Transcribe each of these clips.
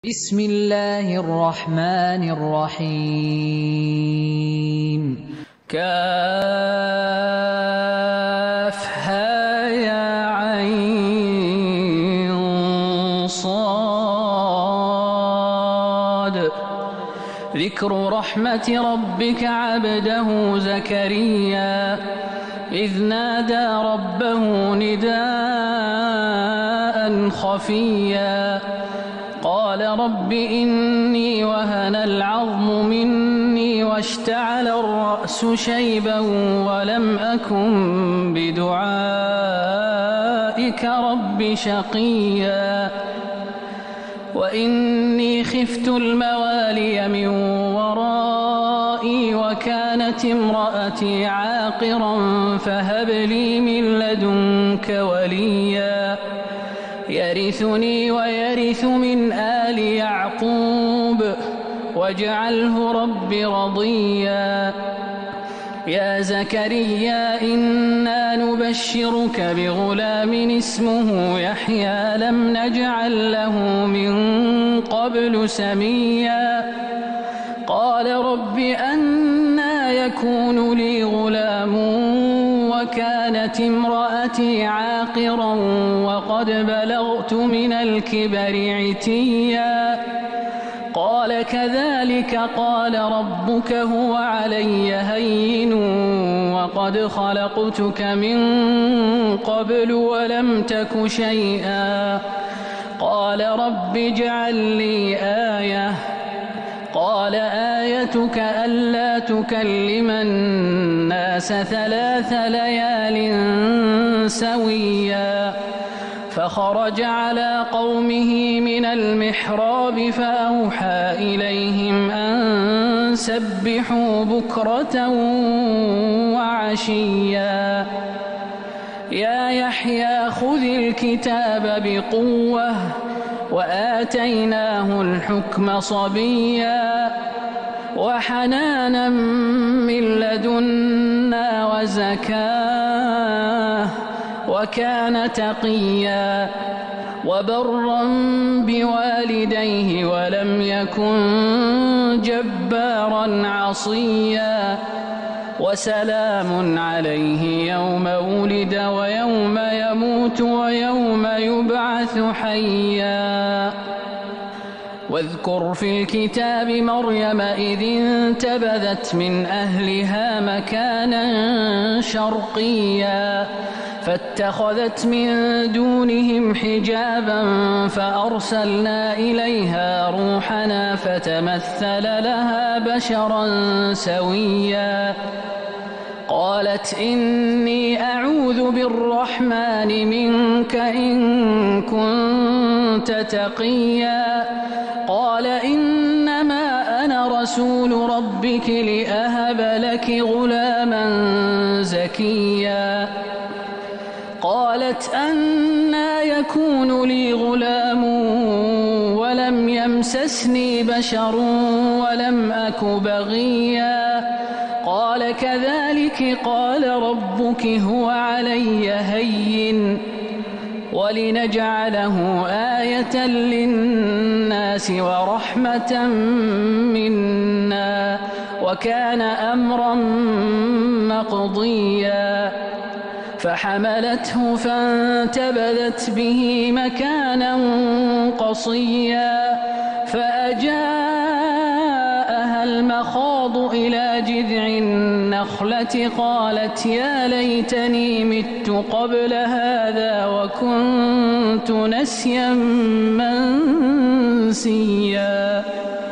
بسم الله الرحمن الرحيم كافها يا عين صاد ذكر رحمة ربك عبده زكريا إذ نادى ربه نداء خفيا قال رب إني وهن العظم مني واشتعل الرأس شيبا ولم أكن بدعائك رب شقيا وإني خفت الموالي من ورائي وكانت امرأتي عاقرا فهب لي من لدنك وليا يرثني ويرث من آل يعقوب واجعله رب رضيا يا زكريا إنا نبشرك بغلام اسمه يحيى لم نجعل له من قبل سميا قال رب أنى يكون لي غلام وكانت امرأتي عاقرا وقد بلغت من الكبر عتيا قال كذلك قال ربك هو علي هين وقد خلقتك من قبل ولم تك شيئا قال رب اجعل لي آية قال آيتك ألا تكلم الناس 3 ليال سويا فخرج على قومه من المحراب فأوحى إليهم أن سبحوا بكرة وعشيا يا يحيى خذ الكتاب بقوة وآتيناه الحكم صبيا وحنانا من لدنا وزكاة وكان تقيا وبرا بوالديه ولم يكن جبارا عصيا وسلام عليه يوم ولد ويوم يموت ويوم يبعث حيا واذكر في الكتاب مريم إذ انتبذت من أهلها مكانا شرقيا فاتخذت من دونهم حجابا فأرسلنا إليها روحنا فتمثل لها بشرا سويا قالت إني أعوذ بالرحمن منك إن كنت تقيا قال إنما أنا رسول ربك لأهب لك غلاما زكيا قالت أنى يكون لي غلام ولم يمسسني بشر ولم أك بغيا قال كذلك قال ربك هو علي هين ولنجعله آية للناس ورحمة منا وكان أمرا مقضيا فحملته فانتبذت به مكانا قصيا فأجاءها المخاض إلى جذع النخلة قالت يا ليتني مت قبل هذا وكنت نسيا منسيا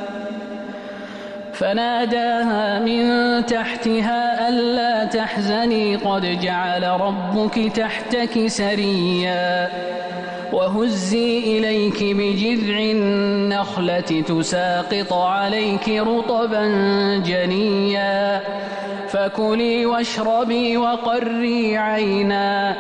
فناداها من تحتها ألا تحزني قد جعل ربك تحتك سريا وهزي إليك بجذع النخلة تساقط عليك رطبا جنيا فكلي واشربي وقري عينا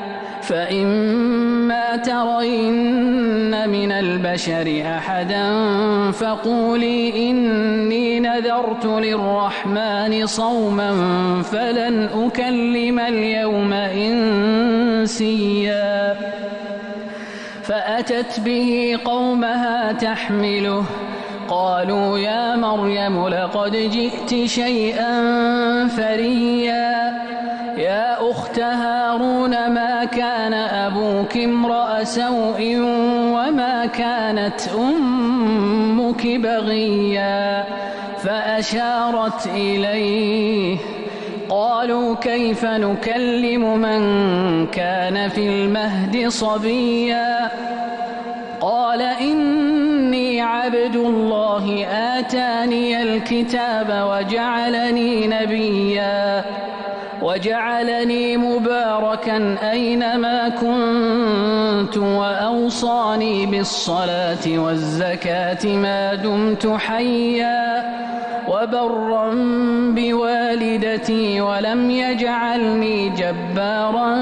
فإما ترين من البشر أحدا فقولي إني نذرت للرحمن صوما فلن أكلم اليوم إنسيا فأتت به قومها تحمله قالوا يا مريم لقد جئت شيئا فريا يا أخت هارون ما كان أبوك امرأ سوء وما كانت أمك بغيا فأشارت إليه قالوا كيف نكلم من كان في المهد صبيا قال إني عبد الله آتاني الكتاب وجعلني نبيا وجعلني مباركا أينما كنت وأوصاني بالصلاة والزكاة ما دمت حيا وبرا بوالدتي ولم يجعلني جبارا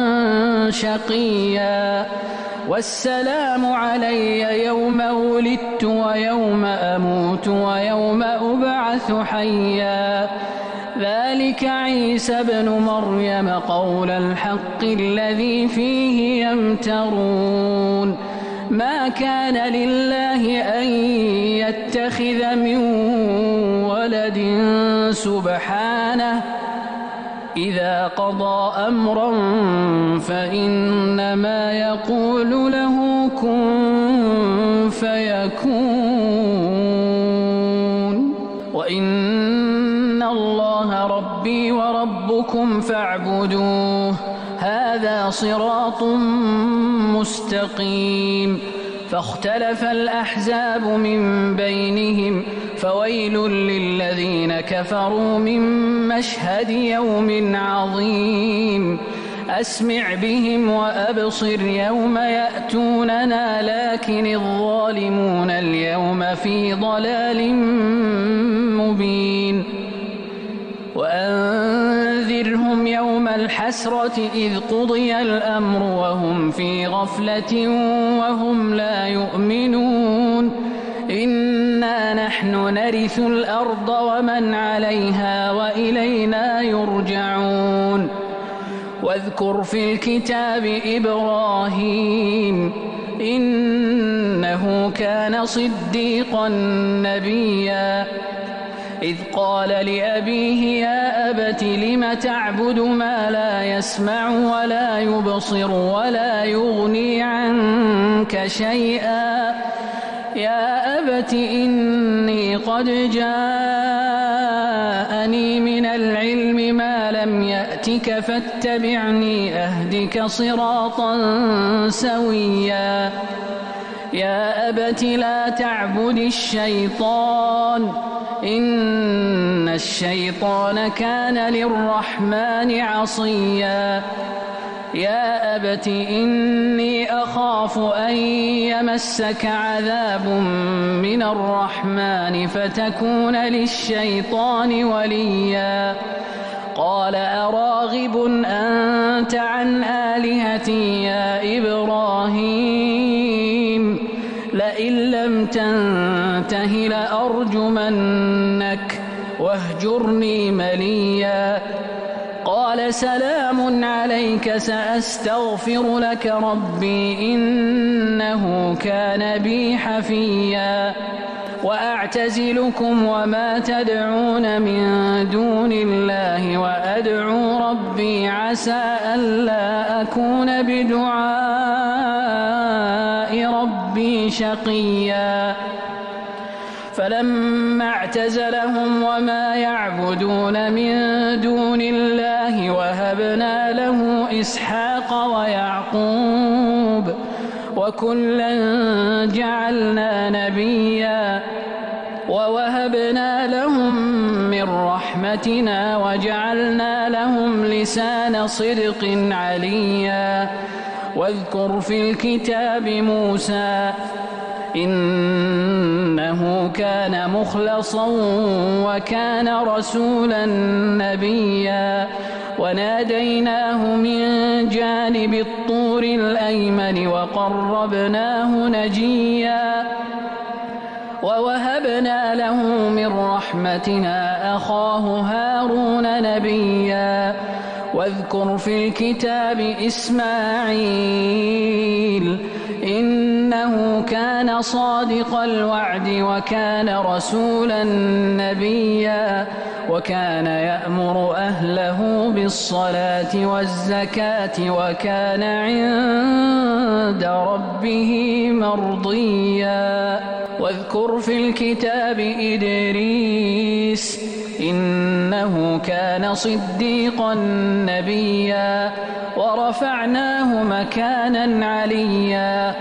شقيا والسلام علي يوم ولدت ويوم أموت ويوم أبعث حيا ذلك عيسى ابن مريم قول الحق الذي فيه يمترون ما كان لله أن يتخذ من ولد سبحانه إذا قضى أمرا فإنما يقول له كن فيكون وإن الله ربي وربكم فاعبدوه هذا صراط مستقيم فاختلف الأحزاب من بينهم فويل للذين كفروا من مشهد يوم عظيم أسمع بهم وأبصر يوم يأتوننا لكن الظالمون اليوم في ضلال مبين وأنذرهم يوم الحسرة إذ قضي الأمر وهم في غفلة وهم لا يؤمنون إنا نحن نرث الأرض ومن عليها وإلينا يرجعون واذكر في الكتاب إبراهيم إنه كان صديقا نبيا إذ قال لأبيه يا أبت لم تعبد ما لا يسمع ولا يبصر ولا يغني عنك شيئا يا أبت إني قد جاءني من العلم ما لم يأتك فاتبعني أهدك صراطا سويا يا أبت لا تعبد الشيطان إن الشيطان كان للرحمن عصيا يا أبت إني أخاف أن يمسك عذاب من الرحمن فتكون للشيطان وليا قال أراغب أنت عن آلهتي يا إبراهيم لئن لم تنته لأرجمنك واهجرني مليا قال سلام عليك سأستغفر لك ربي إنه كان بي حفيا وأعتزلكم وما تدعون من دون الله وأدعو ربي عسى ألا أكون بدعاء ربي شقيا فلما اعتزلهم وما يعبدون من دون الله وهبنا له إسحاق ويعقوب وكلا جعلنا نبيا ووهبنا لهم من رحمتنا وجعلنا لهم لسان صدق عليا واذكر في الكتاب موسى إنه كان مخلصا وكان رسولا نبيا وناديناه من جانب الطور الأيمن وقربناه نجيا ووهبنا له من رحمتنا أخاه هارون نبيا واذكر في الكتاب إسماعيل إنه كان صادق الوعد وكان رسولا نبيا وكان يأمر أهله بالصلاة والزكاة وكان عند ربه مرضيا واذكر في الكتاب إدريس إنه كان صديقا نبيا ورفعناه مكانا عليا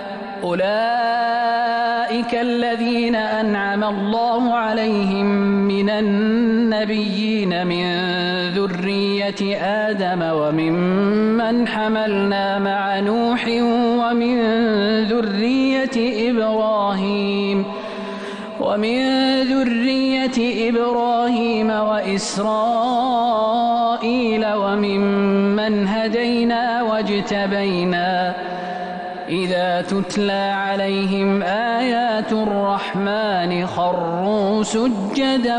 أولئك الذين أنعم الله عليهم من النبيين من ذرية آدم وممن حملنا مع نوح ومن ذرية إبراهيم وإسرائيل وممن هدينا واجتبينا إذا تتلى عليهم آيات الرحمن خروا سجدا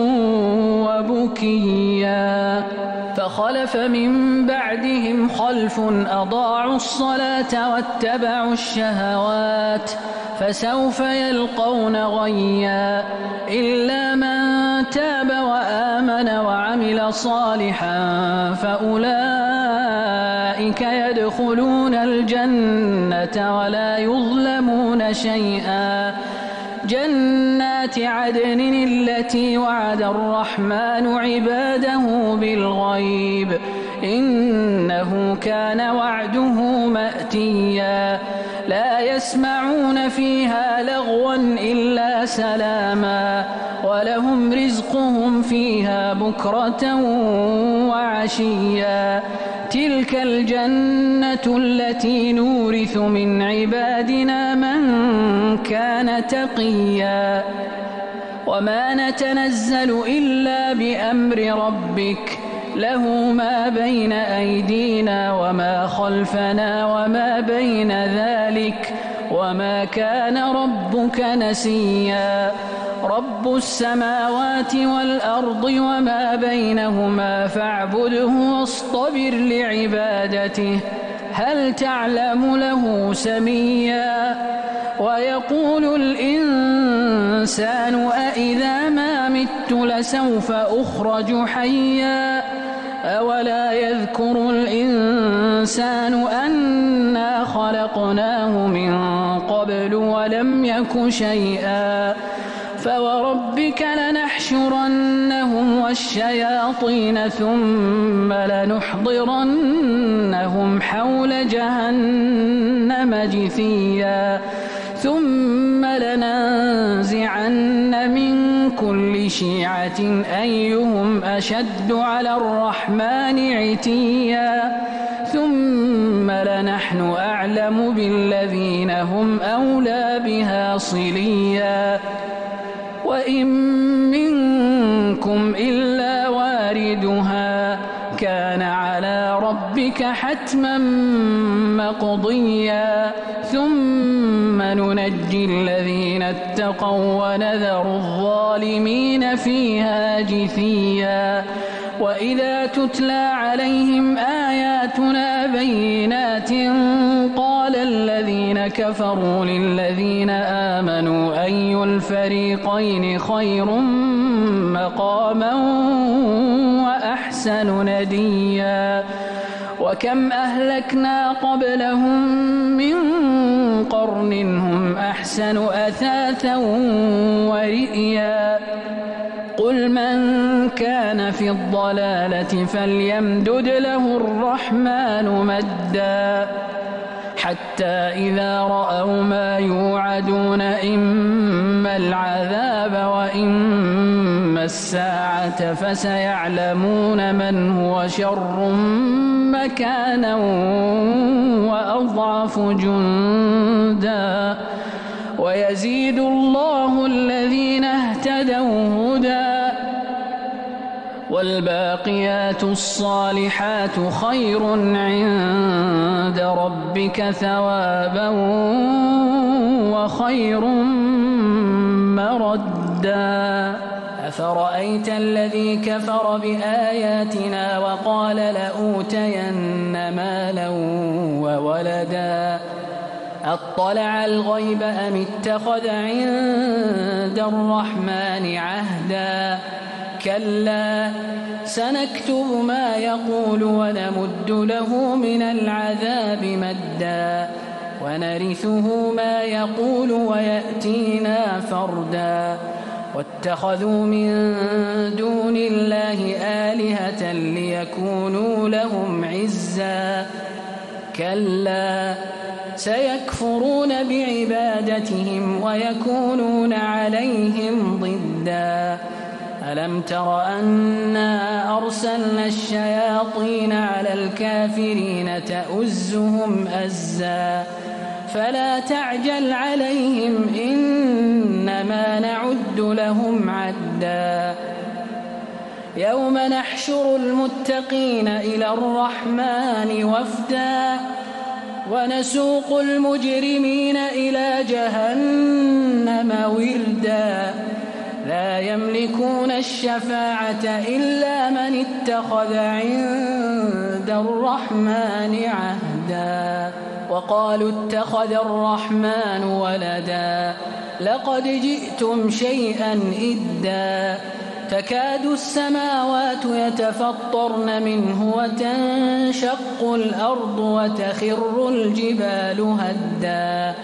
وبكيا فخلف من بعدهم خلف أضاعوا الصلاة واتبعوا الشهوات فسوف يلقون غيا إلا من تاب وآمن وعمل صالحا فأولئك يدخلون الجنة ولا يظلمون شيئا جنات عدن التي وعد الرحمن عباده بالغيب إنه كان وعده مأتيا لا يسمعون فيها لغوا إلا سلاما ولهم رزقهم فيها بكرة وعشيا تلك الجنة التي نورث من عبادنا من كان تقيا وما نتنزل إلا بأمر ربك له ما بين أيدينا وما خلفنا وما بين ذلك وما كان ربك نسيا رب السماوات والأرض وما بينهما فاعبده واصطبر لعبادته هل تعلم له سميا ويقول الإنسان أإذا ما مت لسوف أخرج حيا أولا يذكر الإنسان أنا خلقناه من قبل ولم يك شيئا فوربك لنحشرنهم والشياطين ثم لنحضرنهم حول جهنم جثيا ثم لننزعن من كل شيعة أيهم أشد على الرحمن عتيا ثم لنحن أعلم بالذين هم أولى بها صليا وإن منكم إلا واردها كان على ربك حتما مقضيا ثم ننجي الذين اتقوا ونذر الظالمين فيها جثيا وإذا تتلى عليهم آياتنا بينات قال الذين كفروا للذين آمنوا أي الفريقين خير مقاما وأحسن نديا وكم أهلكنا قبلهم من قرن هم أحسن أثاثا ورئيا قل من كان في الضلالة فليمدد له الرحمن مدا حتى إذا رأوا ما يوعدون إما العذاب وإما الساعة فسيعلمون من هو شر مكانا وأضعف جندا ويزيد الله الذين اهتدوا هدى والباقيات الصالحات خير عند ربك ثوابا وخير مردا أفرأيت الذي كفر بآياتنا وقال لأوتين مالا وولدا أطلع الغيب أم اتخذ عند الرحمن عهدا كلا سنكتب ما يقول ونمد له من العذاب مدا ونرثه ما يقول ويأتينا فردا واتخذوا من دون الله آلهة ليكونوا لهم عزا كلا سيكفرون بعبادتهم ويكونون عليهم ضدا ألم تر أنا أرسلنا الشياطين على الكافرين تؤزهم أزا فلا تعجل عليهم إنما نعد لهم عدا يوم نحشر المتقين إلى الرحمن وفدا ونسوق المجرمين إلى جهنم وردا لا يملكون الشفاعة إلا من اتخذ عند الرحمن عهدا وقالوا اتخذ الرحمن ولدا لقد جئتم شيئا إدا تكاد السماوات يتفطرن منه وتنشق الأرض وتخر الجبال هدا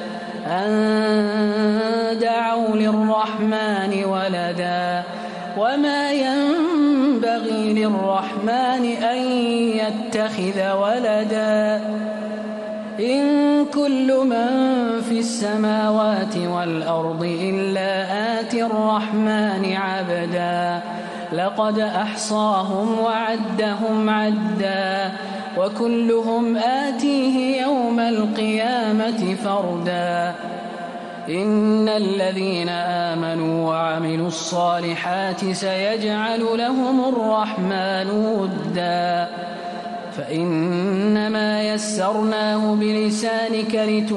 أن دعوا للرحمن ولدا وما ينبغي للرحمن أن يتخذ ولدا إن كل من في السماوات والأرض إلا آتي الرحمن عبدا لقد أحصاهم وعدهم عدا وكلهم آتيه يوم القيامة فردا إن الذين آمنوا وعملوا الصالحات سيجعل لهم الرحمن ودا فإنما يسرناه بلسانك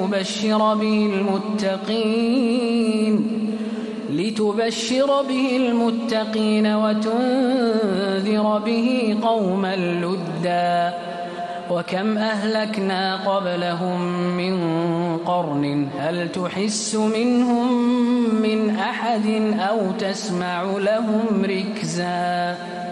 لتبشر به المتقين وتنذر به قوما لدا وكم أهلكنا قبلهم من قرن هل تحس منهم من أحد أو تسمع لهم ركزا